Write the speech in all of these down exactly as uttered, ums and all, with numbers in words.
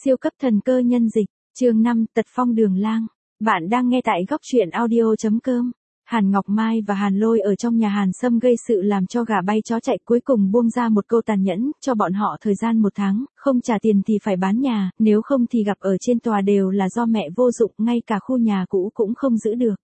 Siêu cấp thần cơ nhân dịch, chương năm, Tật phong đường lang. Bạn đang nghe tại góc truyện audio chấm com. Hàn Ngọc Mai và Hàn Lôi ở trong nhà Hàn Sâm gây sự làm cho gà bay chó chạy, cuối cùng buông ra một câu tàn nhẫn, cho bọn họ thời gian một tháng, không trả tiền thì phải bán nhà, nếu không thì gặp ở trên tòa đều là do mẹ vô dụng, ngay cả khu nhà cũ cũng không giữ được.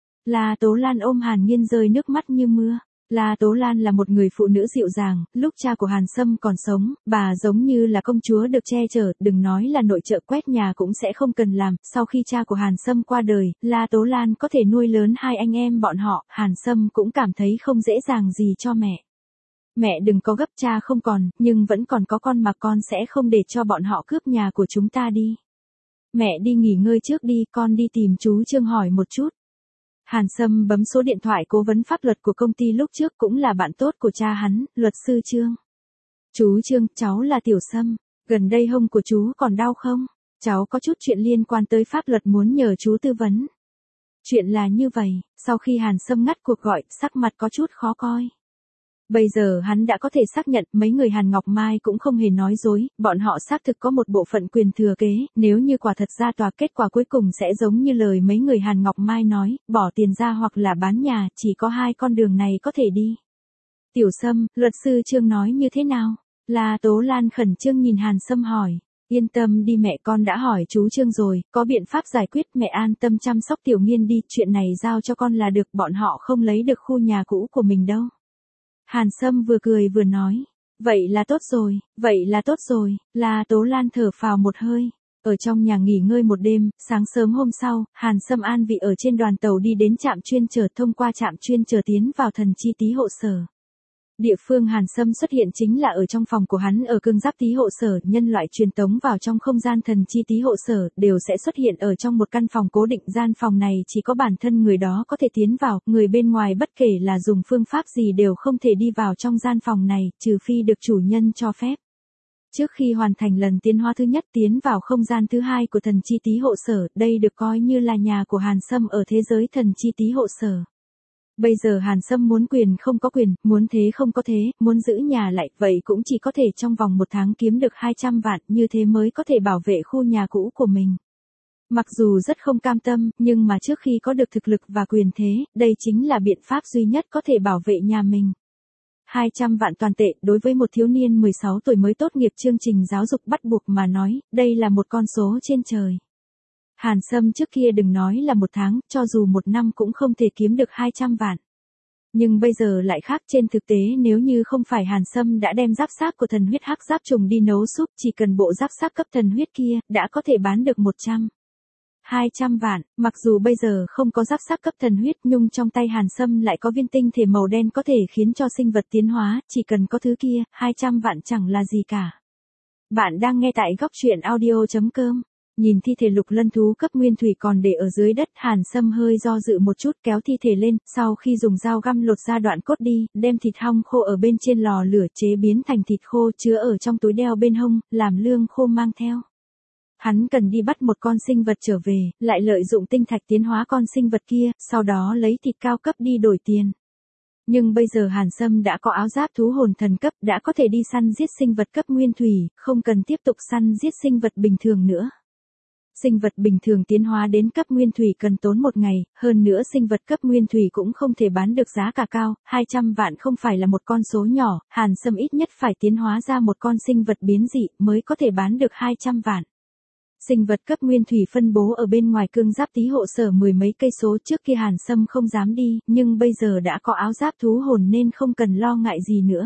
La Tố Lan ôm Hàn Nghiên rơi nước mắt như mưa. La Tố Lan là một người phụ nữ dịu dàng, lúc cha của Hàn Sâm còn sống, bà giống như là công chúa được che chở, đừng nói là nội trợ quét nhà cũng sẽ không cần làm. Sau khi cha của Hàn Sâm qua đời, La Tố Lan có thể nuôi lớn hai anh em bọn họ, Hàn Sâm cũng cảm thấy không dễ dàng gì cho mẹ. Mẹ đừng có gấp, cha không còn, nhưng vẫn còn có con mà con sẽ không để cho bọn họ cướp nhà của chúng ta đi. Mẹ đi nghỉ ngơi trước đi, con đi tìm chú Trương hỏi một chút. Hàn Sâm bấm số điện thoại cố vấn pháp luật của công ty lúc trước, cũng là bạn tốt của cha hắn, luật sư Trương. Chú Trương, cháu là Tiểu Sâm, gần đây hông của chú còn đau không? Cháu có chút chuyện liên quan tới pháp luật muốn nhờ chú tư vấn. Chuyện là như vậy, sau khi Hàn Sâm ngắt cuộc gọi, sắc mặt có chút khó coi. Bây giờ hắn đã có thể xác nhận mấy người Hàn Ngọc Mai cũng không hề nói dối, bọn họ xác thực có một bộ phận quyền thừa kế, nếu như quả thật ra tòa, kết quả cuối cùng sẽ giống như lời mấy người Hàn Ngọc Mai nói, bỏ tiền ra hoặc là bán nhà, chỉ có hai con đường này có thể đi. Tiểu Sâm, luật sư Trương nói như thế nào? La Tố Lan khẩn trương nhìn Hàn Sâm hỏi. Yên tâm đi mẹ, con đã hỏi chú Trương rồi, có biện pháp giải quyết, mẹ an tâm chăm sóc Tiểu Nghiên đi, chuyện này giao cho con là được, bọn họ không lấy được khu nhà cũ của mình đâu. Hàn Sâm vừa cười vừa nói, vậy là tốt rồi, vậy là tốt rồi, La Tố Lan thở phào một hơi. Ở trong nhà nghỉ ngơi một đêm, sáng sớm hôm sau, Hàn Sâm an vị ở trên đoàn tàu đi đến trạm chuyên chở, thông qua trạm chuyên chở tiến vào Thần Chi Tý hộ sở. Địa phương Hàn Sâm xuất hiện chính là ở trong phòng của hắn ở Cương Giáp Tý hộ sở, nhân loại truyền tống vào trong không gian Thần Chi Tý hộ sở, đều sẽ xuất hiện ở trong một căn phòng cố định, gian phòng này chỉ có bản thân người đó có thể tiến vào, người bên ngoài bất kể là dùng phương pháp gì đều không thể đi vào trong gian phòng này, trừ phi được chủ nhân cho phép. Trước khi hoàn thành lần tiến hóa thứ nhất tiến vào không gian thứ hai của Thần Chi Tý hộ sở, đây được coi như là nhà của Hàn Sâm ở thế giới Thần Chi Tý hộ sở. Bây giờ Hàn Sâm muốn quyền không có quyền, muốn thế không có thế, muốn giữ nhà lại, vậy cũng chỉ có thể trong vòng một tháng kiếm được hai trăm vạn, như thế mới có thể bảo vệ khu nhà cũ của mình. Mặc dù rất không cam tâm, nhưng mà trước khi có được thực lực và quyền thế, đây chính là biện pháp duy nhất có thể bảo vệ nhà mình. hai trăm vạn toàn tệ, đối với một thiếu niên mười sáu tuổi mới tốt nghiệp chương trình giáo dục bắt buộc mà nói, đây là một con số trên trời. Hàn Sâm trước kia đừng nói là một tháng, cho dù một năm cũng không thể kiếm được hai trăm vạn. Nhưng bây giờ lại khác, trên thực tế nếu như không phải Hàn Sâm đã đem giáp sáp của thần huyết hắc giáp trùng đi nấu súp, chỉ cần bộ giáp sáp cấp thần huyết kia, đã có thể bán được một trăm. hai trăm vạn, mặc dù bây giờ không có giáp sáp cấp thần huyết, nhưng trong tay Hàn Sâm lại có viên tinh thể màu đen có thể khiến cho sinh vật tiến hóa, chỉ cần có thứ kia, hai trăm vạn chẳng là gì cả. Bạn đang nghe tại góc truyện audio chấm com. Nhìn thi thể lục lân thú cấp nguyên thủy còn để ở dưới đất, Hàn Sâm hơi do dự một chút, kéo thi thể lên, sau khi dùng dao găm lột ra đoạn cốt đi, đem thịt hong khô ở bên trên lò lửa chế biến thành thịt khô, chứa ở trong túi đeo bên hông, làm lương khô mang theo. Hắn cần đi bắt một con sinh vật trở về, lại lợi dụng tinh thạch tiến hóa con sinh vật kia, sau đó lấy thịt cao cấp đi đổi tiền. Nhưng bây giờ Hàn Sâm đã có áo giáp thú hồn thần cấp, đã có thể đi săn giết sinh vật cấp nguyên thủy, không cần tiếp tục săn giết sinh vật bình thường nữa. Sinh vật bình thường tiến hóa đến cấp nguyên thủy cần tốn một ngày, hơn nữa sinh vật cấp nguyên thủy cũng không thể bán được giá cả cao, hai trăm vạn không phải là một con số nhỏ, Hàn Sâm ít nhất phải tiến hóa ra một con sinh vật biến dị mới có thể bán được hai trăm vạn. Sinh vật cấp nguyên thủy phân bố ở bên ngoài Cương Giáp Tý hộ sở mười mấy cây số, trước kia Hàn Sâm không dám đi, nhưng bây giờ đã có áo giáp thú hồn nên không cần lo ngại gì nữa.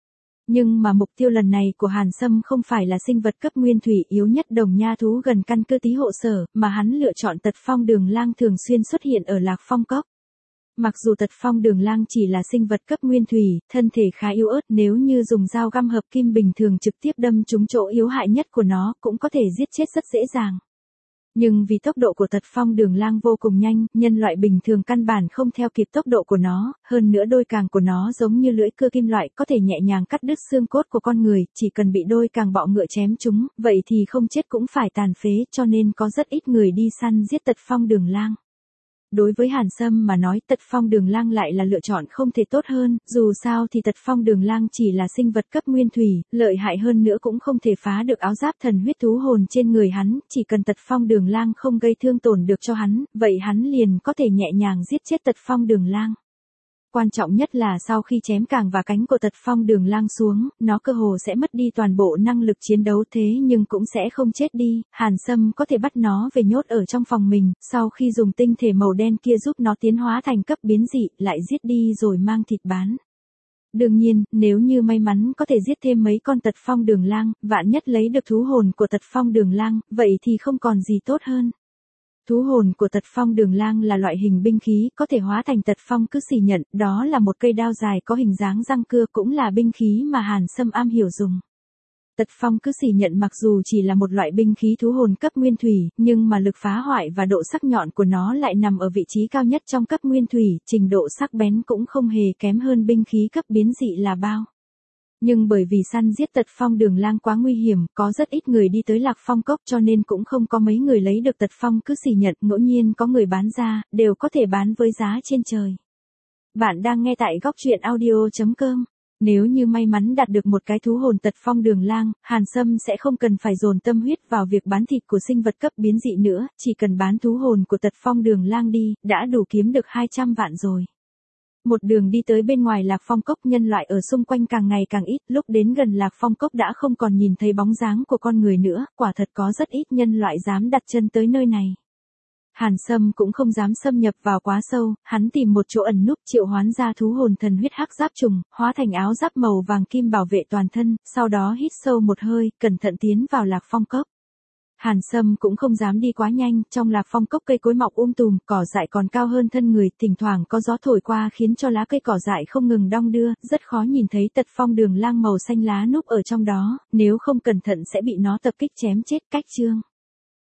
Nhưng mà mục tiêu lần này của Hàn Sâm không phải là sinh vật cấp nguyên thủy yếu nhất đồng nha thú gần căn cứ Tý hộ sở, mà hắn lựa chọn Tật phong đường lang thường xuyên xuất hiện ở Lạc Phong Cốc. Mặc dù Tật phong đường lang chỉ là sinh vật cấp nguyên thủy, thân thể khá yếu ớt, nếu như dùng dao găm hợp kim bình thường trực tiếp đâm trúng chỗ yếu hại nhất của nó, cũng có thể giết chết rất dễ dàng. Nhưng vì tốc độ của Tật phong đường lang vô cùng nhanh, nhân loại bình thường căn bản không theo kịp tốc độ của nó, hơn nữa đôi càng của nó giống như lưỡi cưa kim loại, có thể nhẹ nhàng cắt đứt xương cốt của con người, chỉ cần bị đôi càng bọ ngựa chém chúng, vậy thì không chết cũng phải tàn phế, cho nên có rất ít người đi săn giết Tật phong đường lang. đối với Hàn Sâm mà nói Tật Phong Đường Lang lại là lựa chọn không thể tốt hơn, dù sao thì Tật Phong Đường Lang chỉ là sinh vật cấp nguyên thủy, lợi hại hơn nữa cũng không thể phá được áo giáp thần huyết thú hồn trên người hắn, chỉ cần Tật Phong Đường Lang không gây thương tổn được cho hắn, vậy hắn liền có thể nhẹ nhàng giết chết Tật Phong Đường Lang. Quan trọng nhất là sau khi chém càng và cánh của Tật Phong Đường Lang xuống, nó cơ hồ sẽ mất đi toàn bộ năng lực chiến đấu thế nhưng cũng sẽ không chết đi, Hàn Sâm có thể bắt nó về nhốt ở trong phòng mình, sau khi dùng tinh thể màu đen kia giúp nó tiến hóa thành cấp biến dị, lại giết đi rồi mang thịt bán. Đương nhiên, nếu như may mắn có thể giết thêm mấy con Tật Phong Đường Lang, vạn nhất lấy được thú hồn của Tật Phong Đường Lang, vậy thì không còn gì tốt hơn. Thú hồn của Tật Phong Đường Lang là loại hình binh khí, có thể hóa thành Tật Phong Cứ Xỉ Nhận, đó là một cây đao dài có hình dáng răng cưa cũng là binh khí mà Hàn Sâm am hiểu dùng. Tật Phong Cứ Xỉ Nhận mặc dù chỉ là một loại binh khí thú hồn cấp nguyên thủy, nhưng mà lực phá hoại và độ sắc nhọn của nó lại nằm ở vị trí cao nhất trong cấp nguyên thủy, trình độ sắc bén cũng không hề kém hơn binh khí cấp biến dị là bao. Nhưng bởi vì săn giết Tật Phong Đường Lang quá nguy hiểm, có rất ít người đi tới Lạc Phong Cốc cho nên cũng không có mấy người lấy được Tật Phong Cứ Xỉ Nhận, ngẫu nhiên có người bán ra, đều có thể bán với giá trên trời. Bạn đang nghe tại góc truyện audio chấm com. Nếu như may mắn đạt được một cái thú hồn Tật Phong Đường Lang, Hàn Sâm sẽ không cần phải dồn tâm huyết vào việc bán thịt của sinh vật cấp biến dị nữa, chỉ cần bán thú hồn của Tật Phong Đường Lang đi, đã đủ kiếm được hai trăm vạn rồi. Một đường đi tới bên ngoài Lạc Phong Cốc, nhân loại ở xung quanh càng ngày càng ít, lúc đến gần Lạc Phong Cốc đã không còn nhìn thấy bóng dáng của con người nữa, quả thật có rất ít nhân loại dám đặt chân tới nơi này. Hàn Sâm cũng không dám xâm nhập vào quá sâu, hắn tìm một chỗ ẩn núp triệu hoán ra thú hồn thần huyết hắc giáp trùng, hóa thành áo giáp màu vàng kim bảo vệ toàn thân, sau đó hít sâu một hơi, cẩn thận tiến vào Lạc Phong Cốc. Hàn Sâm cũng không dám đi quá nhanh, trong Lạc Phong Cốc cây cối mọc um tùm, cỏ dại còn cao hơn thân người, thỉnh thoảng có gió thổi qua khiến cho lá cây cỏ dại không ngừng đong đưa, rất khó nhìn thấy Tật Phong Đường Lang màu xanh lá núp ở trong đó, nếu không cẩn thận sẽ bị nó tập kích chém chết. Cách chương